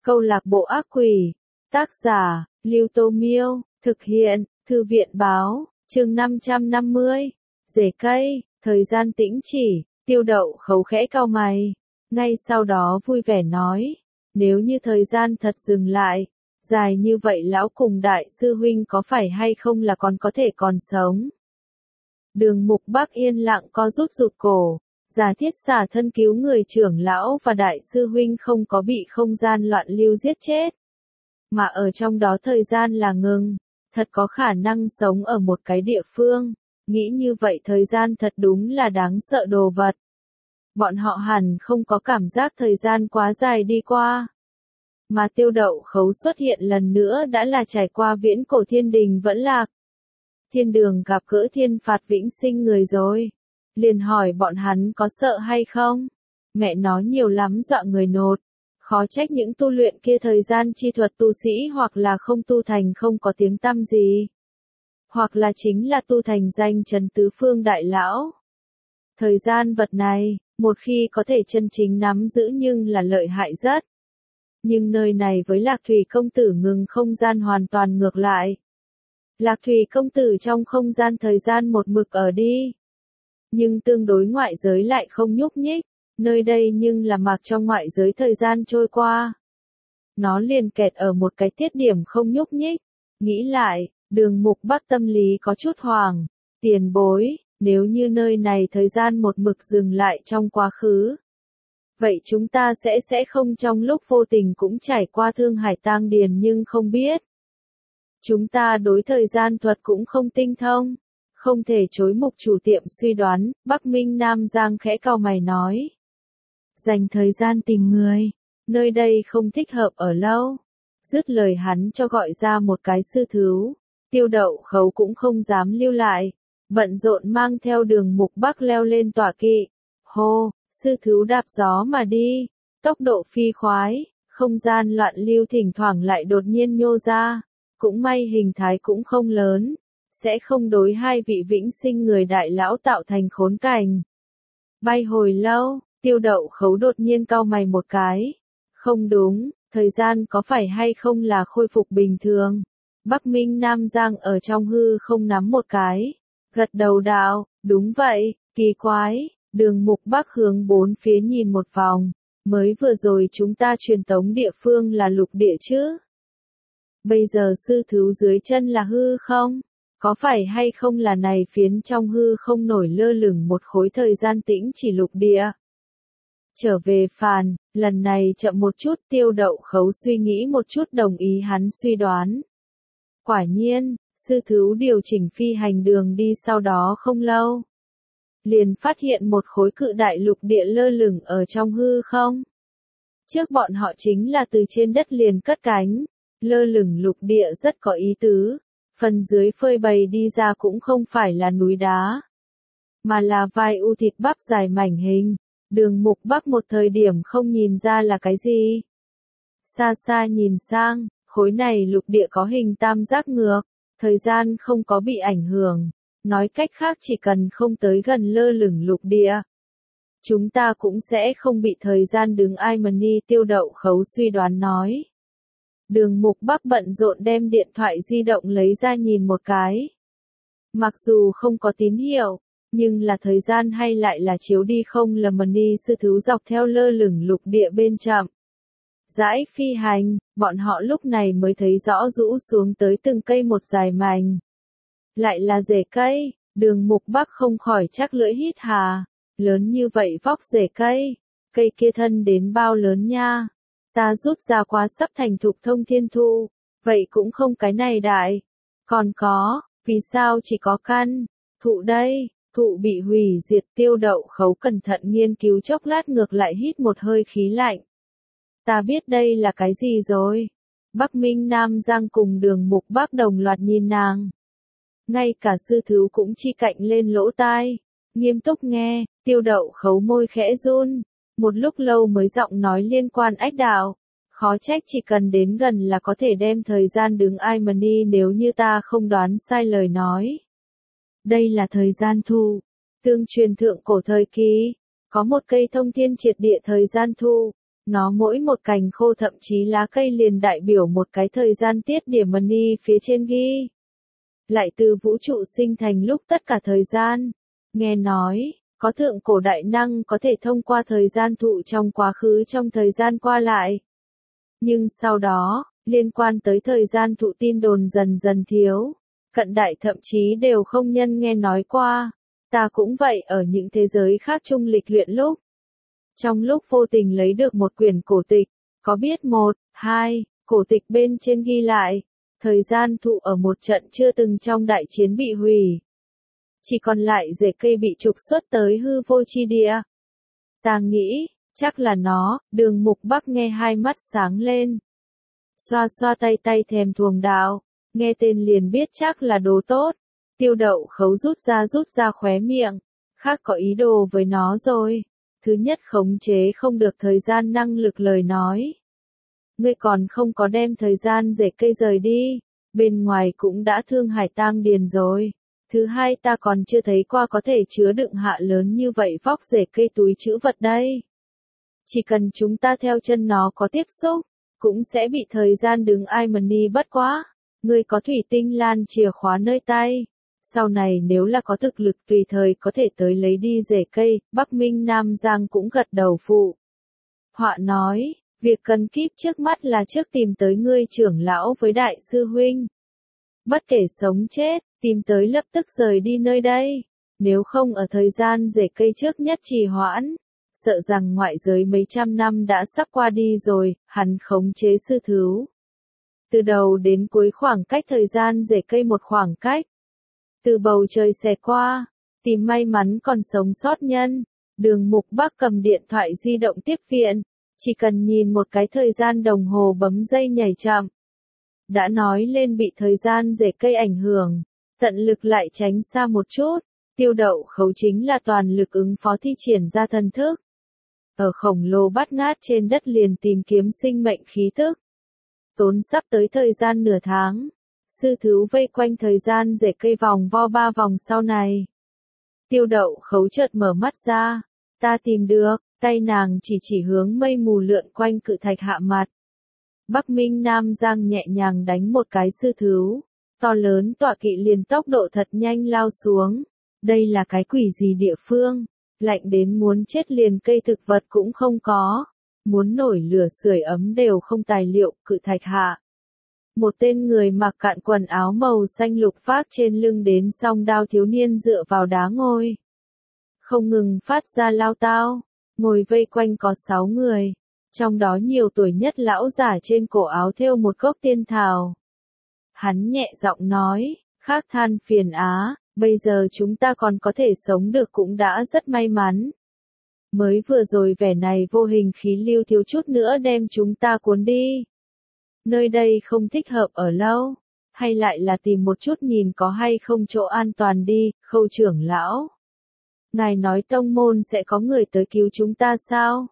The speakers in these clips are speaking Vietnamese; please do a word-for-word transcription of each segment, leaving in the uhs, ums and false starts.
Câu lạc bộ ác quỷ. Tác giả, Lưu Tô Miêu. Thực hiện, Thư viện Báo. Chương năm trăm năm mươi. Rễ cây. Thời gian tĩnh chỉ. Tiêu Đậu Khấu khẽ cau mày. Ngay sau đó vui vẻ nói. Nếu như thời gian thật dừng lại, dài như vậy lão cùng đại sư huynh có phải hay không là còn có thể còn sống. Đường Mục Bác yên lặng co rút rụt cổ. Giả thiết xả thân cứu người trưởng lão và đại sư huynh không có bị không gian loạn lưu giết chết. Mà ở trong đó thời gian là ngừng. Thật có khả năng sống ở một cái địa phương. Nghĩ như vậy thời gian thật đúng là đáng sợ đồ vật. Bọn họ hẳn không có cảm giác thời gian quá dài đi qua. Mà Tiêu Đậu Khấu xuất hiện lần nữa đã là trải qua viễn cổ thiên đình vẫn lạc. Thiên đường gặp gỡ thiên phạt vĩnh sinh người rồi. Liền hỏi bọn hắn có sợ hay không? Mẹ nói nhiều lắm dọa người nột. Khó trách những tu luyện kia thời gian chi thuật tu sĩ hoặc là không tu thành không có tiếng tăm gì. Hoặc là chính là tu thành danh trấn tứ phương đại lão. Thời gian vật này, một khi có thể chân chính nắm giữ nhưng là lợi hại rất. Nhưng nơi này với Lạc Thủy công tử ngừng không gian hoàn toàn ngược lại. Lạc Thủy công tử trong không gian thời gian một mực ở đi. Nhưng tương đối ngoại giới lại không nhúc nhích, nơi đây nhưng là mặc trong ngoại giới thời gian trôi qua. Nó liền kẹt ở một cái tiết điểm không nhúc nhích. Nghĩ lại, Đường Mục Bác tâm lý có chút hoàng. Tiền bối, nếu như nơi này thời gian một mực dừng lại trong quá khứ. Vậy chúng ta sẽ sẽ không trong lúc vô tình cũng trải qua Thương Hải Tang Điền nhưng không biết. Chúng ta đối thời gian thuật cũng không tinh thông. Không thể chối mục chủ tiệm suy đoán, Bắc Minh Nam Giang khẽ cau mày nói. Dành thời gian tìm người, nơi đây không thích hợp ở lâu. Dứt lời hắn cho gọi ra một cái sư thứu. Tiêu Đậu Khấu cũng không dám lưu lại. Bận rộn mang theo Đường Mục Bác leo lên tọa kỵ. Hô, sư thứu đạp gió mà đi. Tốc độ phi khoái, không gian loạn lưu thỉnh thoảng lại đột nhiên nhô ra. Cũng may hình thái cũng không lớn. Sẽ không đối hai vị vĩnh sinh người đại lão tạo thành khốn cảnh. Bay hồi lâu, Tiêu Đậu Khấu đột nhiên cau mày một cái. Không đúng, thời gian có phải hay không là khôi phục bình thường. Bắc Minh Nam Giang ở trong hư không nắm một cái. Gật đầu đạo, đúng vậy, kỳ quái. Đường Mục Bác hướng bốn phía nhìn một vòng. Mới vừa rồi chúng ta truyền tống địa phương là lục địa chứ. Bây giờ sư thứu dưới chân là hư không? Có phải hay không là này phiến trong hư không nổi lơ lửng một khối thời gian tĩnh chỉ lục địa? Trở về phàn, lần này chậm một chút. Tiêu Đậu Khấu suy nghĩ một chút đồng ý hắn suy đoán. Quả nhiên, sư thứu điều chỉnh phi hành đường đi sau đó không lâu. Liền phát hiện một khối cự đại lục địa lơ lửng ở trong hư không. Trước bọn họ chính là từ trên đất liền cất cánh. Lơ lửng lục địa rất có ý tứ. Phần dưới phơi bày đi ra cũng không phải là núi đá. Mà là vài u thịt bắp dài mảnh hình. Đường Mục Bác một thời điểm không nhìn ra là cái gì. Xa xa nhìn sang, khối này lục địa có hình tam giác ngược. Thời gian không có bị ảnh hưởng. Nói cách khác chỉ cần không tới gần lơ lửng lục địa. Chúng ta cũng sẽ không bị thời gian đứng ai mà ni. Tiêu Đậu Khấu suy đoán nói. Đường Mục Bác bận rộn đem điện thoại di động lấy ra nhìn một cái. Mặc dù không có tín hiệu, nhưng là thời gian hay lại là chiếu đi không là mà ni sư thứu dọc theo lơ lửng lục địa bên chậm. Dãi phi hành, bọn họ lúc này mới thấy rõ rũ xuống tới từng cây một dài mảnh. Lại là rễ cây, Đường Mục Bác không khỏi chắc lưỡi hít hà. Lớn như vậy vóc rễ cây, cây kia thân đến bao lớn nha. Ta rút ra quá sắp thành thục thông thiên thu, vậy cũng không cái này đại. Còn có, vì sao chỉ có căn, thụ đây, thụ bị hủy diệt. Tiêu Đậu Khấu cẩn thận nghiên cứu chốc lát ngược lại hít một hơi khí lạnh. Ta biết đây là cái gì rồi. Bắc Minh Nam Giang cùng Đường Mục Bác đồng loạt nhìn nàng. Ngay cả sư thứu cũng chi cạnh lên lỗ tai, nghiêm túc nghe. Tiêu Đậu Khấu môi khẽ run. Một lúc lâu mới giọng nói liên quan ách đạo. Khó trách chỉ cần đến gần là có thể đem thời gian đứng ai mà ni nếu như ta không đoán sai lời nói. Đây là thời gian thu. Tương truyền thượng cổ thời kỳ. Có một cây thông thiên triệt địa thời gian thu. Nó mỗi một cành khô thậm chí lá cây liền đại biểu một cái thời gian tiết điểm money phía trên ghi. Lại từ vũ trụ sinh thành lúc tất cả thời gian. Nghe nói, có thượng cổ đại năng có thể thông qua thời gian thụ trong quá khứ trong thời gian qua lại. Nhưng sau đó, liên quan tới thời gian thụ tin đồn dần dần thiếu. Cận đại thậm chí đều không nhân nghe nói qua. Ta cũng vậy ở những thế giới khác chung lịch luyện lúc. Trong lúc vô tình lấy được một quyển cổ tịch, có biết một, hai, cổ tịch bên trên ghi lại, thời gian thụ ở một trận chưa từng trong đại chiến bị hủy. Chỉ còn lại rễ cây bị trục xuất tới hư vô chi địa. Ta nghĩ, chắc là nó, Đường Mục Bắc nghe hai mắt sáng lên. Xoa xoa tay tay thèm thuồng đạo, nghe tên liền biết chắc là đồ tốt. Tiêu Đậu Khấu rút ra rút ra khóe miệng, khác có ý đồ với nó rồi. Thứ nhất khống chế không được thời gian năng lực lời nói. Ngươi còn không có đem thời gian rễ cây rời đi, bên ngoài cũng đã thương hải tang điền rồi. Thứ hai ta còn chưa thấy qua có thể chứa đựng hạ lớn như vậy vóc rễ cây túi trữ vật đây. Chỉ cần chúng ta theo chân nó có tiếp xúc, cũng sẽ bị thời gian đứng ai money bất quá. Ngươi có thủy tinh lan chìa khóa nơi tay. Sau này nếu là có thực lực tùy thời có thể tới lấy đi rễ cây, Bắc Minh Nam Giang cũng gật đầu phụ. Họa nói, việc cần kíp trước mắt là trước tìm tới ngươi trưởng lão với đại sư huynh. Bất kể sống chết, tìm tới lập tức rời đi nơi đây. Nếu không ở thời gian rễ cây trước nhất trì hoãn, sợ rằng ngoại giới mấy trăm năm đã sắp qua đi rồi, hắn khống chế sư thứu. Từ đầu đến cuối khoảng cách thời gian rễ cây một khoảng cách. Từ bầu trời xẹt qua, tìm may mắn còn sống sót nhân. Đường Mục Bắc cầm điện thoại di động tiếp viện, chỉ cần nhìn một cái thời gian đồng hồ bấm dây nhảy chậm. Đã nói lên bị thời gian rễ cây ảnh hưởng, tận lực lại tránh xa một chút. Tiêu Đậu Khấu chính là toàn lực ứng phó thi triển ra thần thức. Ở khổng lồ bát ngát trên đất liền tìm kiếm sinh mệnh khí tức. Tốn sắp tới thời gian nửa tháng. Sư thứu vây quanh thời gian rễ cây vòng vo ba vòng sau này. Tiêu Đậu Khấu chợt mở mắt ra. Ta tìm được, tay nàng chỉ chỉ hướng mây mù lượn quanh cự thạch hạ mặt. Bắc Minh Nam Giang nhẹ nhàng đánh một cái sư thứu. To lớn tọa kỵ liền tốc độ thật nhanh lao xuống. Đây là cái quỷ gì địa phương? Lạnh đến muốn chết liền cây thực vật cũng không có. Muốn nổi lửa sưởi ấm đều không tài liệu, cự thạch hạ. Một tên người mặc cạn quần áo màu xanh lục vác trên lưng đến song đao thiếu niên dựa vào đá ngồi. Không ngừng phát ra lao tao, ngồi vây quanh có sáu người. Trong đó nhiều tuổi nhất lão giả trên cổ áo thêu một gốc tiên thảo. Hắn nhẹ giọng nói, khác than phiền á, bây giờ chúng ta còn có thể sống được cũng đã rất may mắn. Mới vừa rồi vẻ này vô hình khí lưu thiếu chút nữa đem chúng ta cuốn đi. Nơi đây không thích hợp ở lâu, hay lại là tìm một chút nhìn có hay không chỗ an toàn đi, Khâu trưởng lão. Ngài nói tông môn sẽ có người tới cứu chúng ta sao?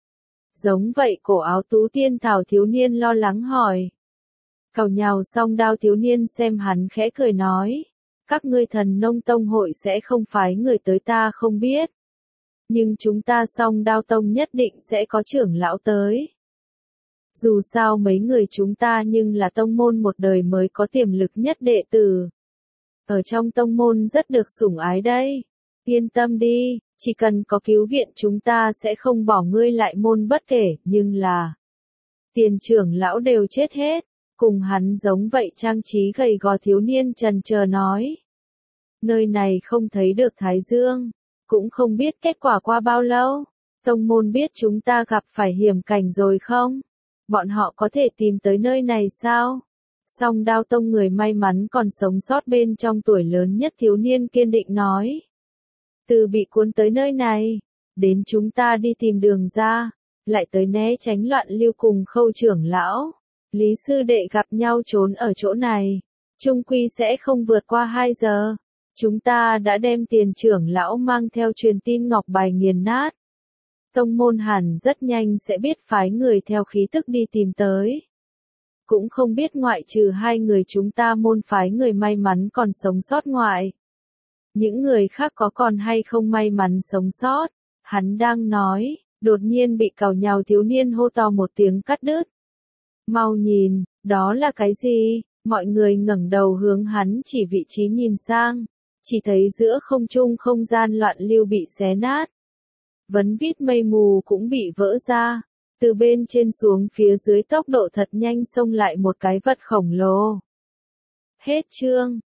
Giống vậy cổ áo tú tiên thảo thiếu niên lo lắng hỏi. Cào nhào xong đao thiếu niên xem hắn khẽ cười nói. Các ngươi thần nông tông hội sẽ không phái người tới ta không biết. Nhưng chúng ta song đao tông nhất định sẽ có trưởng lão tới. Dù sao mấy người chúng ta nhưng là tông môn một đời mới có tiềm lực nhất đệ tử. Ở trong tông môn rất được sủng ái đây. Yên tâm đi, chỉ cần có cứu viện chúng ta sẽ không bỏ ngươi lại môn bất kể, nhưng là... Tiền trưởng lão đều chết hết, cùng hắn giống vậy trang trí gầy gò thiếu niên trần chờ nói. Nơi này không thấy được Thái Dương, cũng không biết kết quả qua bao lâu. Tông môn biết chúng ta gặp phải hiểm cảnh rồi không? Bọn họ có thể tìm tới nơi này sao? Song đao tông người may mắn còn sống sót bên trong tuổi lớn nhất thiếu niên kiên định nói. Từ bị cuốn tới nơi này, đến chúng ta đi tìm đường ra, lại tới né tránh loạn lưu cùng Khâu trưởng lão. Lý sư đệ gặp nhau trốn ở chỗ này, chung quy sẽ không vượt qua hai giờ. Chúng ta đã đem tiền trưởng lão mang theo truyền tin ngọc bài nghiền nát. Tông môn hẳn rất nhanh sẽ biết phái người theo khí tức đi tìm tới. Cũng không biết ngoại trừ hai người chúng ta môn phái người may mắn còn sống sót ngoại. Những người khác có còn hay không may mắn sống sót, hắn đang nói, Đột nhiên bị cào nhào thiếu niên hô to một tiếng cắt đứt. Mau nhìn, đó là cái gì? Mọi người ngẩng đầu hướng hắn chỉ vị trí nhìn sang, chỉ thấy giữa không trung không gian loạn lưu bị xé nát. Vấn vít mây mù cũng bị vỡ ra, từ bên trên xuống phía dưới tốc độ thật nhanh xông lại một cái vật khổng lồ. Hết chương.